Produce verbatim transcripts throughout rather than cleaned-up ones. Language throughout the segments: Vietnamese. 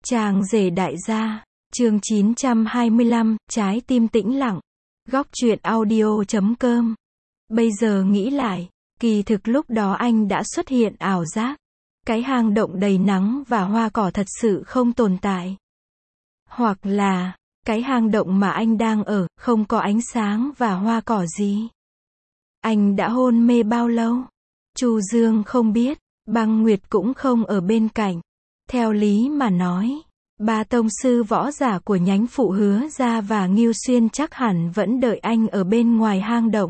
Chàng rể đại gia, chương chín trăm hai mươi lăm, trái tim tĩnh lặng. Góc truyện audio chấm com. Bây giờ nghĩ lại, kỳ thực lúc đó anh đã xuất hiện ảo giác. Cái hang động đầy nắng và hoa cỏ thật sự không tồn tại. Hoặc là, cái hang động mà anh đang ở, không có ánh sáng và hoa cỏ gì. Anh đã hôn mê bao lâu? Chu Dương không biết, Băng Nguyệt cũng không ở bên cạnh. Theo lý mà nói, ba tông sư võ giả của nhánh phụ Hứa gia và Ngưu Xuyên chắc hẳn vẫn đợi anh ở bên ngoài hang động.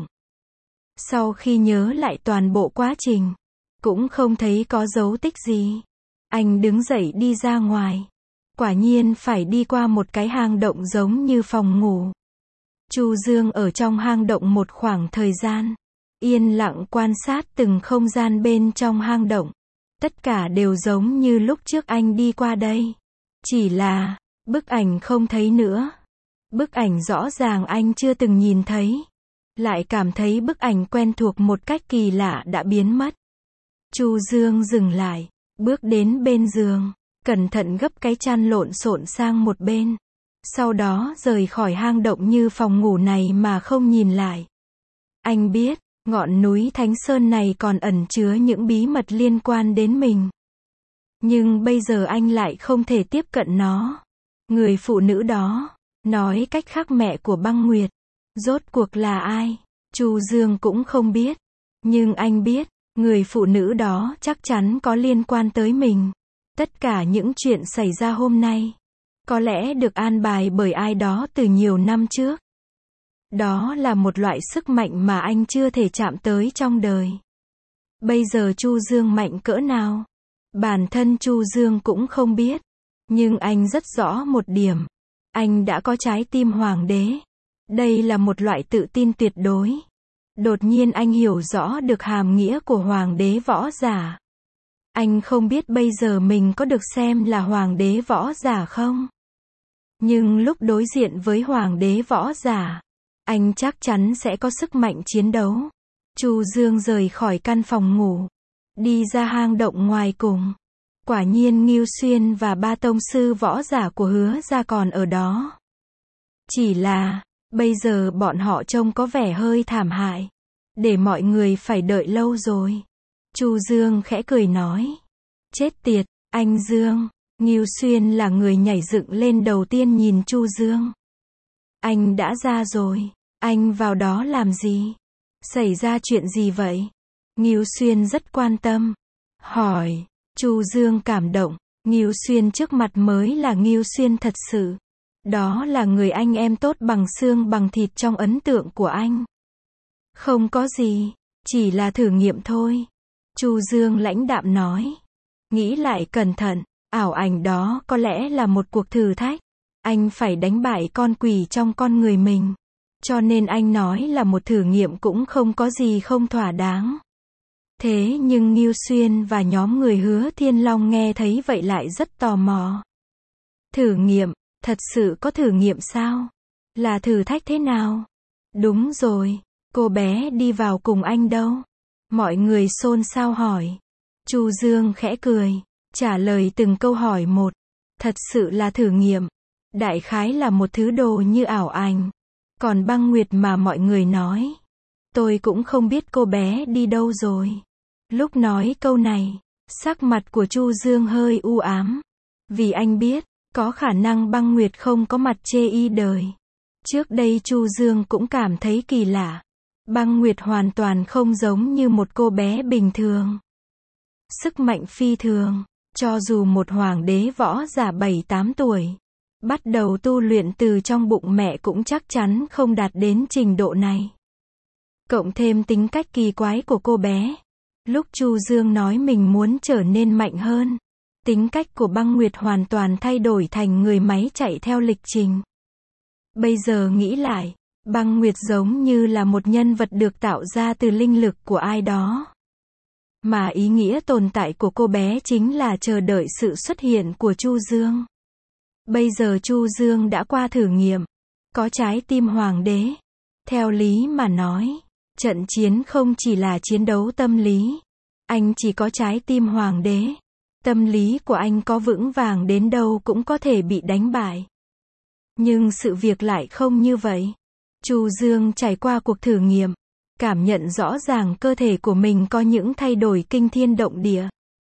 Sau khi nhớ lại toàn bộ quá trình, cũng không thấy có dấu tích gì. Anh đứng dậy đi ra ngoài. Quả nhiên phải đi qua một cái hang động giống như phòng ngủ. Chu Dương ở trong hang động một khoảng thời gian, yên lặng quan sát từng không gian bên trong hang động. Tất cả đều giống như lúc trước anh đi qua đây. Chỉ là, bức ảnh không thấy nữa. Bức ảnh rõ ràng anh chưa từng nhìn thấy. Lại cảm thấy bức ảnh quen thuộc một cách kỳ lạ đã biến mất. Chu Dương dừng lại, bước đến bên giường, cẩn thận gấp cái chăn lộn xộn sang một bên. Sau đó rời khỏi hang động như phòng ngủ này mà không nhìn lại. Anh biết, ngọn núi Thánh Sơn này còn ẩn chứa những bí mật liên quan đến mình. Nhưng bây giờ anh lại không thể tiếp cận nó. Người phụ nữ đó, nói cách khác mẹ của Băng Nguyệt, rốt cuộc là ai? Chu Dương cũng không biết. Nhưng anh biết, người phụ nữ đó chắc chắn có liên quan tới mình. Tất cả những chuyện xảy ra hôm nay, có lẽ được an bài bởi ai đó từ nhiều năm trước. Đó là một loại sức mạnh mà anh chưa thể chạm tới trong đời. Bây giờ Chu Dương mạnh cỡ nào? Bản thân Chu Dương cũng không biết. Nhưng anh rất rõ một điểm. Anh đã có trái tim hoàng đế. Đây là một loại tự tin tuyệt đối. Đột nhiên anh hiểu rõ được hàm nghĩa của hoàng đế võ giả. Anh không biết bây giờ mình có được xem là hoàng đế võ giả không? Nhưng lúc đối diện với hoàng đế võ giả, anh chắc chắn sẽ có sức mạnh chiến đấu. Chu Dương rời khỏi căn phòng ngủ, đi ra hang động ngoài cùng. Quả nhiên Ngưu Xuyên và ba tông sư võ giả của Hứa gia còn ở đó. Chỉ là, bây giờ bọn họ trông có vẻ hơi thảm hại. Để mọi người phải đợi lâu rồi. Chu Dương khẽ cười nói. Chết tiệt, anh Dương. Ngưu Xuyên là người nhảy dựng lên đầu tiên nhìn Chu Dương. Anh đã ra rồi. Anh vào đó làm gì? Xảy ra chuyện gì vậy? Ngưu Xuyên rất quan tâm. Hỏi. Chu Dương cảm động. Ngưu Xuyên trước mặt mới là Ngưu Xuyên thật sự. Đó là người anh em tốt bằng xương bằng thịt trong ấn tượng của anh. Không có gì. Chỉ là thử nghiệm thôi. Chu Dương lãnh đạm nói. Nghĩ lại cẩn thận. Ảo ảnh đó có lẽ là một cuộc thử thách. Anh phải đánh bại con quỷ trong con người mình. Cho nên anh nói là một thử nghiệm cũng không có gì không thỏa đáng. Thế nhưng Ngưu Xuyên và nhóm người Hứa Thiên Long nghe thấy vậy lại rất tò mò. Thử nghiệm, thật sự có thử nghiệm sao? Là thử thách thế nào? Đúng rồi, cô bé đi vào cùng anh đâu? Mọi người xôn xao hỏi. Chu Dương khẽ cười, trả lời từng câu hỏi một. Thật sự là thử nghiệm. Đại khái là một thứ đồ như ảo ảnh. Còn Băng Nguyệt mà mọi người nói, tôi cũng không biết cô bé đi đâu rồi. Lúc nói câu này, sắc mặt của Chu Dương hơi u ám. Vì anh biết, có khả năng Băng Nguyệt không có mặt chê y đời. Trước đây Chu Dương cũng cảm thấy kỳ lạ. Băng Nguyệt hoàn toàn không giống như một cô bé bình thường. Sức mạnh phi thường, cho dù một hoàng đế võ giả bảy tám tuổi, bắt đầu tu luyện từ trong bụng mẹ cũng chắc chắn không đạt đến trình độ này. Cộng thêm tính cách kỳ quái của cô bé. Lúc Chu Dương nói mình muốn trở nên mạnh hơn, tính cách của Băng Nguyệt hoàn toàn thay đổi thành người máy chạy theo lịch trình. Bây giờ nghĩ lại, Băng Nguyệt giống như là một nhân vật được tạo ra từ linh lực của ai đó. Mà ý nghĩa tồn tại của cô bé chính là chờ đợi sự xuất hiện của Chu Dương. Bây giờ Chu Dương đã qua thử nghiệm, có trái tim hoàng đế. Theo lý mà nói, trận chiến không chỉ là chiến đấu tâm lý. Anh chỉ có trái tim hoàng đế. Tâm lý của anh có vững vàng đến đâu cũng có thể bị đánh bại. Nhưng sự việc lại không như vậy. Chu Dương trải qua cuộc thử nghiệm, cảm nhận rõ ràng cơ thể của mình có những thay đổi kinh thiên động địa.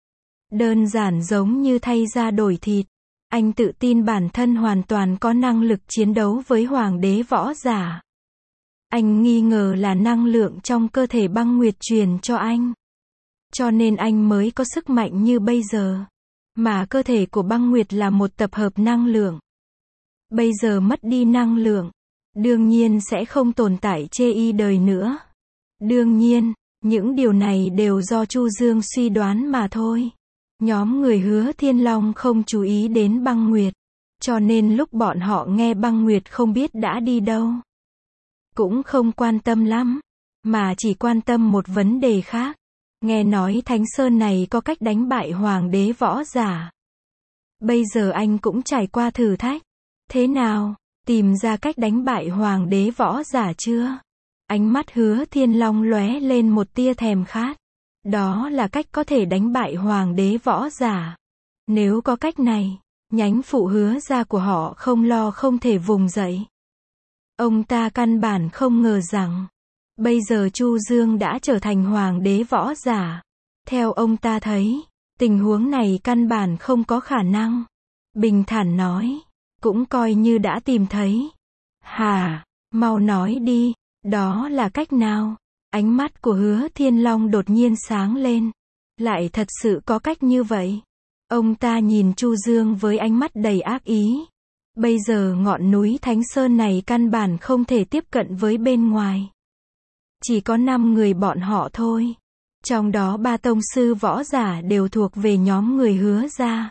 Đơn giản giống như thay da đổi thịt. Anh tự tin bản thân hoàn toàn có năng lực chiến đấu với hoàng đế võ giả. Anh nghi ngờ là năng lượng trong cơ thể băng nguyệt truyền cho anh. Cho nên anh mới có sức mạnh như bây giờ. Mà cơ thể của băng nguyệt là một tập hợp năng lượng. Bây giờ mất đi năng lượng, đương nhiên sẽ không tồn tại chê y đời nữa. Đương nhiên, những điều này đều do Chu Dương suy đoán mà thôi. Nhóm người Hứa Thiên Long không chú ý đến băng nguyệt. Cho nên lúc bọn họ nghe băng nguyệt không biết đã đi đâu. Cũng không quan tâm lắm. Mà chỉ quan tâm một vấn đề khác. Nghe nói Thánh Sơn này có cách đánh bại hoàng đế võ giả. Bây giờ anh cũng trải qua thử thách. Thế nào, tìm ra cách đánh bại hoàng đế võ giả chưa? Ánh mắt Hứa Thiên Long lóe lên một tia thèm khát. Đó là cách có thể đánh bại hoàng đế võ giả. Nếu có cách này, nhánh phụ Hứa gia của họ không lo không thể vùng dậy. Ông ta căn bản không ngờ rằng, bây giờ Chu Dương đã trở thành hoàng đế võ giả. Theo ông ta thấy, tình huống này căn bản không có khả năng. Bình thản nói, cũng coi như đã tìm thấy. Hà, mau nói đi, đó là cách nào? Ánh mắt của Hứa Thiên Long đột nhiên sáng lên. Lại thật sự có cách như vậy. Ông ta nhìn Chu Dương với ánh mắt đầy ác ý. Bây giờ ngọn núi Thánh Sơn này căn bản không thể tiếp cận với bên ngoài. Chỉ có năm người bọn họ thôi. Trong đó ba tông sư võ giả đều thuộc về nhóm người Hứa gia.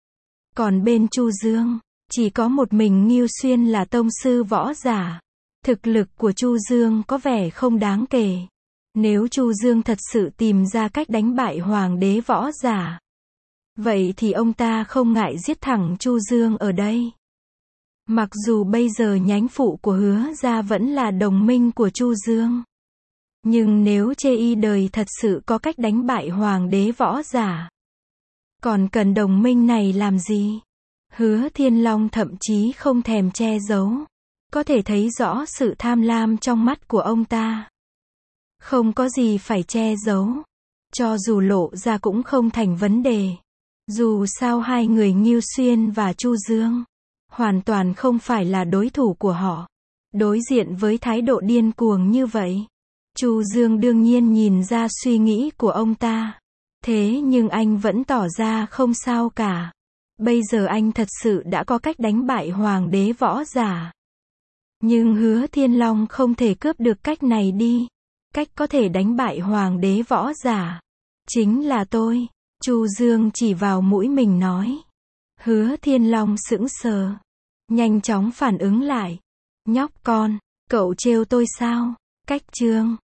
Còn bên Chu Dương, chỉ có một mình Ngưu Xuyên là tông sư võ giả. Thực lực của Chu Dương có vẻ không đáng kể. Nếu Chu Dương thật sự tìm ra cách đánh bại hoàng đế võ giả, vậy thì ông ta không ngại giết thẳng Chu Dương ở đây. Mặc dù bây giờ nhánh phụ của Hứa gia vẫn là đồng minh của Chu Dương. Nhưng nếu chê y đời thật sự có cách đánh bại hoàng đế võ giả, còn cần đồng minh này làm gì? Hứa Thiên Long thậm chí không thèm che giấu. Có thể thấy rõ sự tham lam trong mắt của ông ta. Không có gì phải che giấu. Cho dù lộ ra cũng không thành vấn đề. Dù sao hai người Ngưu Xuyên và Chu Dương hoàn toàn không phải là đối thủ của họ. Đối diện với thái độ điên cuồng như vậy, Chu Dương đương nhiên nhìn ra suy nghĩ của ông ta. Thế nhưng anh vẫn tỏ ra không sao cả. Bây giờ anh thật sự đã có cách đánh bại hoàng đế võ giả. Nhưng Hứa Thiên Long không thể cướp được cách này đi. Cách có thể đánh bại hoàng đế võ giả chính là tôi. Chu Dương chỉ vào mũi mình nói. Hứa Thiên Long sững sờ, nhanh chóng phản ứng lại. Nhóc con, cậu trêu tôi sao? Cách Trương,